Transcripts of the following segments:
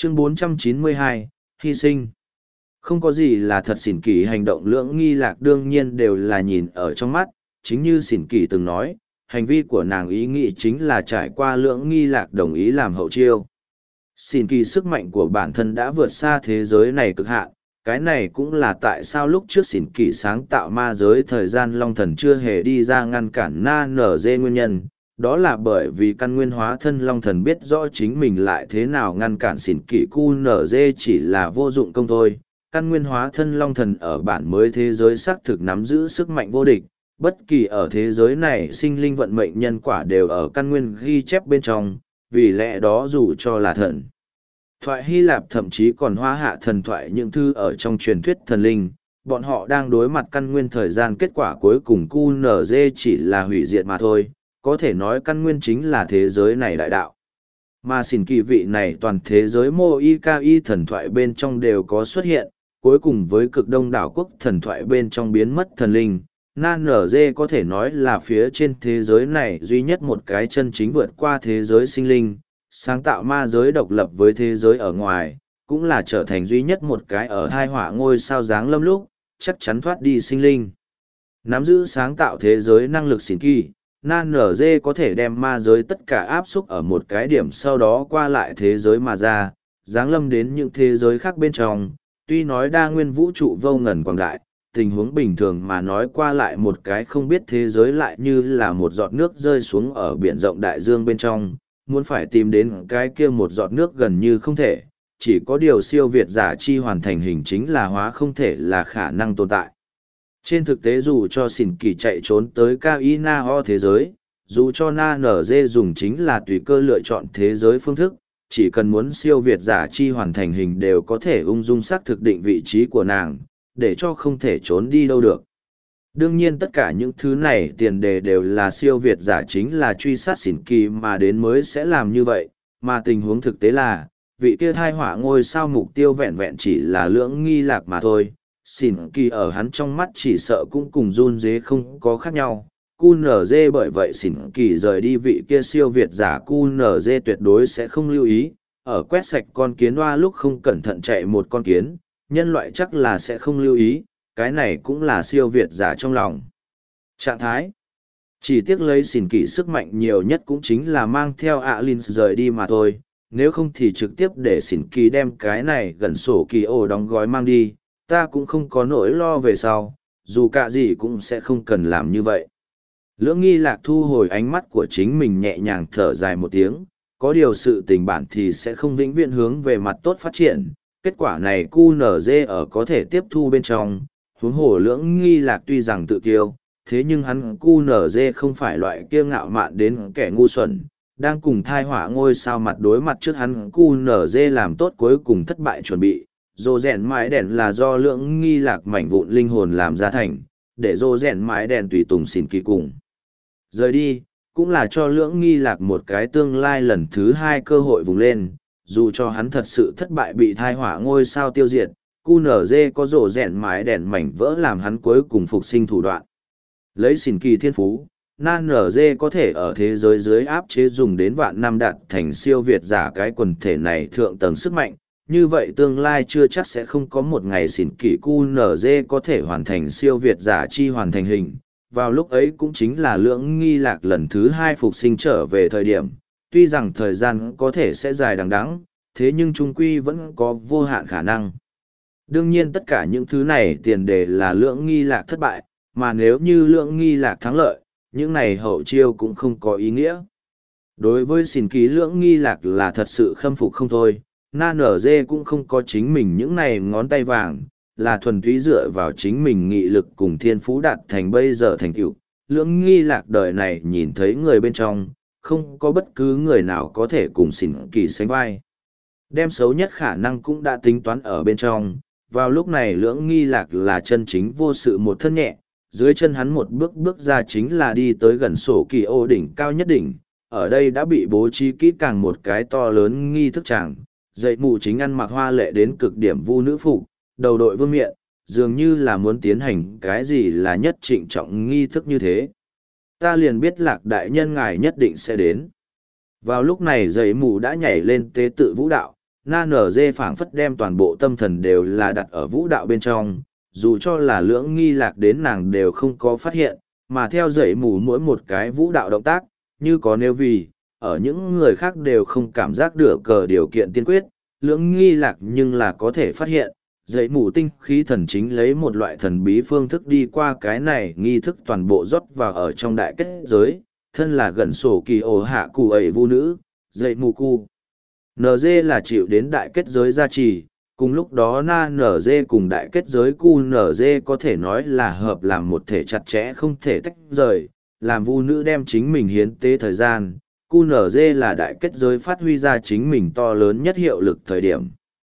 Chương 492, hy sinh. Không có gì là thật. Xỉn kỳ hành động Lưỡng Nghi Lạc đương nhiên đều là nhìn ở trong mắt, chính như Xỉn kỳ từng nói, hành vi của nàng ý nghĩ chính là trải qua Lưỡng Nghi Lạc đồng ý làm hậu chiêu. Xỉn kỳ sức mạnh của bản thân đã vượt xa thế giới này cực hạn, cái này cũng là tại sao lúc trước Xỉn kỳ sáng tạo ma giới thời gian Long Thần chưa hề đi ra ngăn cản Na Nở Dê nguyên nhân. Đó là bởi vì căn nguyên hóa thân Long Thần biết rõ chính mình lại thế nào ngăn cản Xỉn kỳ cu nở dê chỉ là vô dụng công thôi. Căn nguyên hóa thân Long Thần ở bản mới thế giới xác thực nắm giữ sức mạnh vô địch, bất kỳ ở thế giới này sinh linh vận mệnh nhân quả đều ở căn nguyên ghi chép bên trong, vì lẽ đó dù cho là thần thoại Hy Lạp thậm chí còn hóa hạ thần thoại những thư ở trong truyền thuyết thần linh, bọn họ đang đối mặt căn nguyên thời gian kết quả cuối cùng cu nở dê chỉ là hủy diệt mà thôi, có thể nói căn nguyên chính là thế giới này đại đạo. Mà xỉn kỳ vị này toàn thế giới mô y ca y thần thoại bên trong đều có xuất hiện, cuối cùng với cực đông đảo quốc thần thoại bên trong biến mất thần linh. Nan nở dê có thể nói là phía trên thế giới này duy nhất một cái chân chính vượt qua thế giới sinh linh, sáng tạo ma giới độc lập với thế giới ở ngoài, cũng là trở thành duy nhất một cái ở hai họa ngôi sao giáng lâm lúc, chắc chắn thoát đi sinh linh. Nắm giữ sáng tạo thế giới năng lực xỉn kỳ, Nan nở dê có thể đem ma giới tất cả áp xúc ở một cái điểm sau đó qua lại thế giới mà ra, giáng lâm đến những thế giới khác bên trong. Tuy nói đa nguyên vũ trụ vô ngần quảng đại, tình huống bình thường mà nói qua lại một cái không biết thế giới lại như là một giọt nước rơi xuống ở biển rộng đại dương bên trong, muốn phải tìm đến cái kia một giọt nước gần như không thể, chỉ có điều siêu việt giả chi hoàn thành hình chính là hóa không thể là khả năng tồn tại. Trên thực tế dù cho xỉn kỳ chạy trốn tới Kainao thế giới, dù cho Na Nở Dê dùng chính là tùy cơ lựa chọn thế giới phương thức, chỉ cần muốn siêu việt giả chi hoàn thành hình đều có thể ung dung xác thực định vị trí của nàng, để cho không thể trốn đi đâu được. Đương nhiên tất cả những thứ này tiền đề đều là siêu việt giả chính là truy sát xỉn kỳ mà đến mới sẽ làm như vậy, mà tình huống thực tế là, vị kia thai họa ngôi sao mục tiêu vẹn vẹn chỉ là Lưỡng Nghi Lạc mà thôi. Xỉn kỳ ở hắn trong mắt chỉ sợ cũng cùng run dế không có khác nhau. Cu nở dê bởi vậy xỉn kỳ rời đi vị kia siêu việt giả cu nở dê tuyệt đối sẽ không lưu ý. Ở quét sạch con kiến oa lúc không cẩn thận chạy một con kiến, nhân loại chắc là sẽ không lưu ý, cái này cũng là siêu việt giả trong lòng. Trạng thái chỉ tiếc lấy xỉn kỳ sức mạnh nhiều nhất cũng chính là mang theo Alin rời đi mà thôi, nếu không thì trực tiếp để xỉn kỳ đem cái này gần sổ kỳ ổ đóng gói mang đi, ta cũng không có nỗi lo về sau, dù cả gì cũng sẽ không cần làm như vậy. Lưỡng Nghi Lạc thu hồi ánh mắt của chính mình nhẹ nhàng thở dài một tiếng, có điều sự tình bản thì sẽ không vĩnh viễn hướng về mặt tốt phát triển, kết quả này QNZ ở có thể tiếp thu bên trong, huống hồ Lưỡng Nghi Lạc tuy rằng tự kiêu, thế nhưng hắn QNZ không phải loại kiêu ngạo mạn đến kẻ ngu xuẩn, đang cùng thai họa ngôi sao mặt đối mặt trước hắn QNZ làm tốt cuối cùng thất bại chuẩn bị. Rô rèn mái đèn là do Lưỡng Nghi Lạc mảnh vụn linh hồn làm ra thành, để rô rèn mái đèn tùy tùng xỉn kỳ cùng rời đi, cũng là cho Lưỡng Nghi Lạc một cái tương lai lần thứ hai cơ hội vùng lên. Dù cho hắn thật sự thất bại bị thai hỏa ngôi sao tiêu diệt, QNZ có rổ rèn mái đèn mảnh vỡ làm hắn cuối cùng phục sinh thủ đoạn. Lấy xỉn kỳ thiên phú, Nan NG có thể ở thế giới dưới áp chế dùng đến vạn năm đạt thành siêu việt giả cái quần thể này thượng tầng sức mạnh, như vậy tương lai chưa chắc sẽ không có một ngày xỉn kỳ QNZ có thể hoàn thành siêu việt giả chi hoàn thành hình. Vào lúc ấy cũng chính là Lưỡng Nghi Lạc lần thứ hai phục sinh trở về thời điểm, tuy rằng thời gian có thể sẽ dài đằng đẵng, thế nhưng trung quy vẫn có vô hạn khả năng. Đương nhiên tất cả những thứ này tiền đề là Lưỡng Nghi Lạc thất bại, mà nếu như Lưỡng Nghi Lạc thắng lợi, những này hậu chiêu cũng không có ý nghĩa. Đối với xỉn ký Lưỡng Nghi Lạc là thật sự khâm phục không thôi, Nan ở dê cũng không có chính mình những này ngón tay vàng, là thuần túy dựa vào chính mình nghị lực cùng thiên phú đạt thành bây giờ thành tựu. Lưỡng Nghi Lạc đời này nhìn thấy người bên trong, không có bất cứ người nào có thể cùng xỉn kỳ sánh vai. Đem xấu nhất khả năng cũng đã tính toán ở bên trong, vào lúc này Lưỡng Nghi Lạc là chân chính vô sự một thân nhẹ, dưới chân hắn một bước bước ra chính là đi tới gần sổ kỳ ô đỉnh cao nhất đỉnh, ở đây đã bị bố trí kỹ càng một cái to lớn nghi thức tràng, dậy mù chính ăn mặc hoa lệ đến cực điểm vu nữ phục, đầu đội vương miện, dường như là muốn tiến hành cái gì là nhất trịnh trọng nghi thức như thế. Ta liền biết Lạc đại nhân ngài nhất định sẽ đến. Vào lúc này dậy mù đã nhảy lên tế tự vũ đạo, na nở dê phảng phất đem toàn bộ tâm thần đều là đặt ở vũ đạo bên trong, dù cho là lưỡng nghi lạc đến nàng đều không có phát hiện, mà theo dậy mù mỗi một cái vũ đạo động tác, như có nêu vì, ở những người khác đều không cảm giác được cờ điều kiện tiên quyết, lưỡng nghi lạc nhưng là có thể phát hiện, dậy mù tinh khí thần chính lấy một loại thần bí phương thức đi qua cái này nghi thức toàn bộ rót vào ở trong đại kết giới, thân là gần sổ kỳ ổ hạ cụ ẩy vu nữ, dậy mù cu. NG là chịu đến đại kết giới gia trì, cùng lúc đó na NG cùng đại kết giới cu NG có thể nói là hợp làm một thể chặt chẽ không thể tách rời, làm vu nữ đem chính mình hiến tế thời gian, cu NG là đại kết giới phát huy ra chính mình to lớn nhất hiệu lực thời điểm.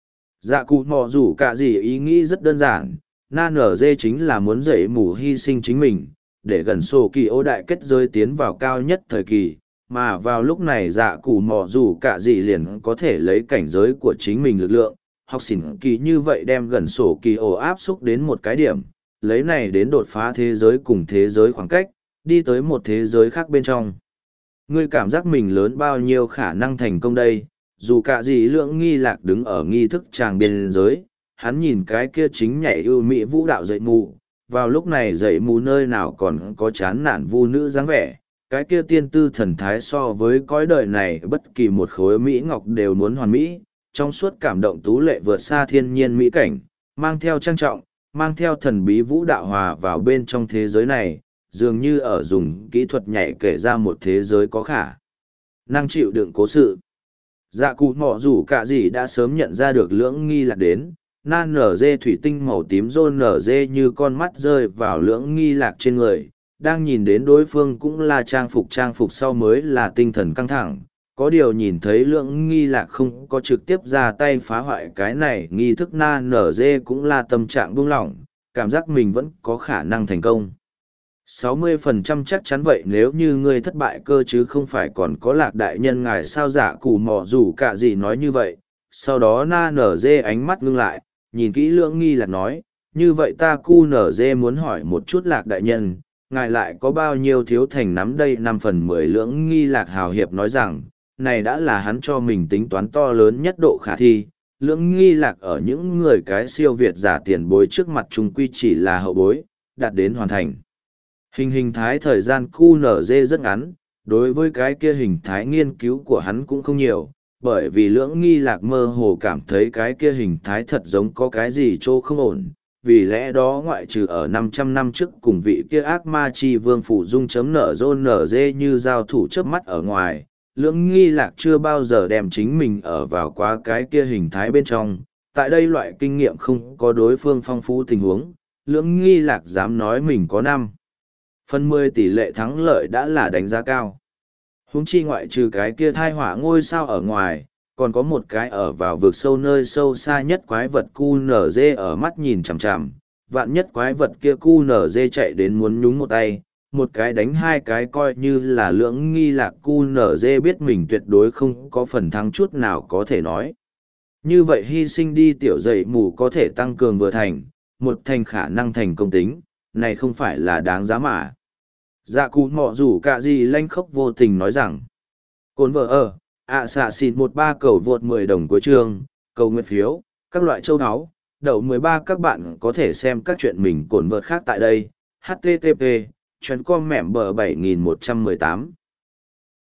Dạ cụ mò rủ cả gì ý nghĩ rất đơn giản, na NG chính là muốn dậy mù hy sinh chính mình, để gần sổ kỳ ô đại kết giới tiến vào cao nhất thời kỳ. Mà vào lúc này dạ cụ mò dù cả gì liền có thể lấy cảnh giới của chính mình lực lượng, học xỉn kỳ như vậy đem gần sổ kỳ ổ áp xúc đến một cái điểm, lấy này đến đột phá thế giới cùng thế giới khoảng cách, đi tới một thế giới khác bên trong. Ngươi cảm giác mình lớn bao nhiêu khả năng thành công đây, dù cả gì lượng nghi lạc đứng ở nghi thức tràng biên giới, hắn nhìn cái kia chính nhảy ưu mỹ vũ đạo dậy mù, vào lúc này dậy mù nơi nào còn có chán nản vu nữ dáng vẻ. Cái kia tiên tư thần thái so với cõi đời này bất kỳ một khối Mỹ ngọc đều muốn hoàn mỹ, trong suốt cảm động tú lệ vượt xa thiên nhiên mỹ cảnh, mang theo trang trọng, mang theo thần bí vũ đạo hòa vào bên trong thế giới này, dường như ở dùng kỹ thuật nhảy kể ra một thế giới có khả năng chịu đựng cố sự. Dạ cụ mọ rủ cả gì đã sớm nhận ra được lưỡng nghi lạc đến, nan nở dê thủy tinh màu tím rôn nở dê như con mắt rơi vào lưỡng nghi lạc trên người. Đang nhìn đến đối phương cũng là trang phục sau mới là tinh thần căng thẳng, có điều nhìn thấy lưỡng nghi lạc không có trực tiếp ra tay phá hoại cái này nghi thức na nở dê cũng là tâm trạng buông lỏng, cảm giác mình vẫn có khả năng thành công. 60% chắc chắn vậy nếu như ngươi thất bại cơ chứ không phải còn có lạc đại nhân ngài sao giả cù mò dù cả gì nói như vậy, sau đó na nở dê ánh mắt ngưng lại, nhìn kỹ lưỡng nghi lạc nói, như vậy ta cu nở dê muốn hỏi một chút lạc đại nhân. Ngài lại có bao nhiêu thiếu thành nắm đây 5/10 lưỡng nghi lạc hào hiệp nói rằng, này đã là hắn cho mình tính toán to lớn nhất độ khả thi, lưỡng nghi lạc ở những người cái siêu việt giả tiền bối trước mặt chúng quy chỉ là hậu bối, đạt đến hoàn thành. Hình thái thời gian QNZ rất ngắn, đối với cái kia hình thái nghiên cứu của hắn cũng không nhiều, bởi vì lưỡng nghi lạc mơ hồ cảm thấy cái kia hình thái thật giống có cái gì trô không ổn. Vì lẽ đó ngoại trừ ở 500 năm trước cùng vị kia ác ma chi vương phủ dung chấm nở rôn nở dê như giao thủ chớp mắt ở ngoài, lưỡng nghi lạc chưa bao giờ đem chính mình ở vào quá cái kia hình thái bên trong. Tại đây loại kinh nghiệm không có đối phương phong phú tình huống, lưỡng nghi lạc dám nói mình có 5/10 tỷ lệ thắng lợi đã là đánh giá cao. Huống chi ngoại trừ cái kia thai hỏa ngôi sao ở ngoài, còn có một cái ở vào vực sâu nơi sâu xa nhất quái vật QNZ ở mắt nhìn chằm chằm, vạn nhất quái vật kia QNZ chạy đến muốn nhúng một tay, một cái đánh hai cái coi như là lưỡng nghi lạc QNZ biết mình tuyệt đối không có phần thắng chút nào có thể nói. Như vậy hy sinh đi tiểu dậy mù có thể tăng cường vừa thành, một thành khả năng thành công tính, này không phải là đáng giá mà. Dạ cụ mọ rủ cả gì lanh khốc vô tình nói rằng, cồn vợ ở, xạ xịt 13 cầu vượt 10 đồng của trường, cầu nguyện phiếu, các loại châu áo, đậu 13 các bạn có thể xem các chuyện mình cồn vợt khác tại đây, http, chuyến com mẻm bờ 7118.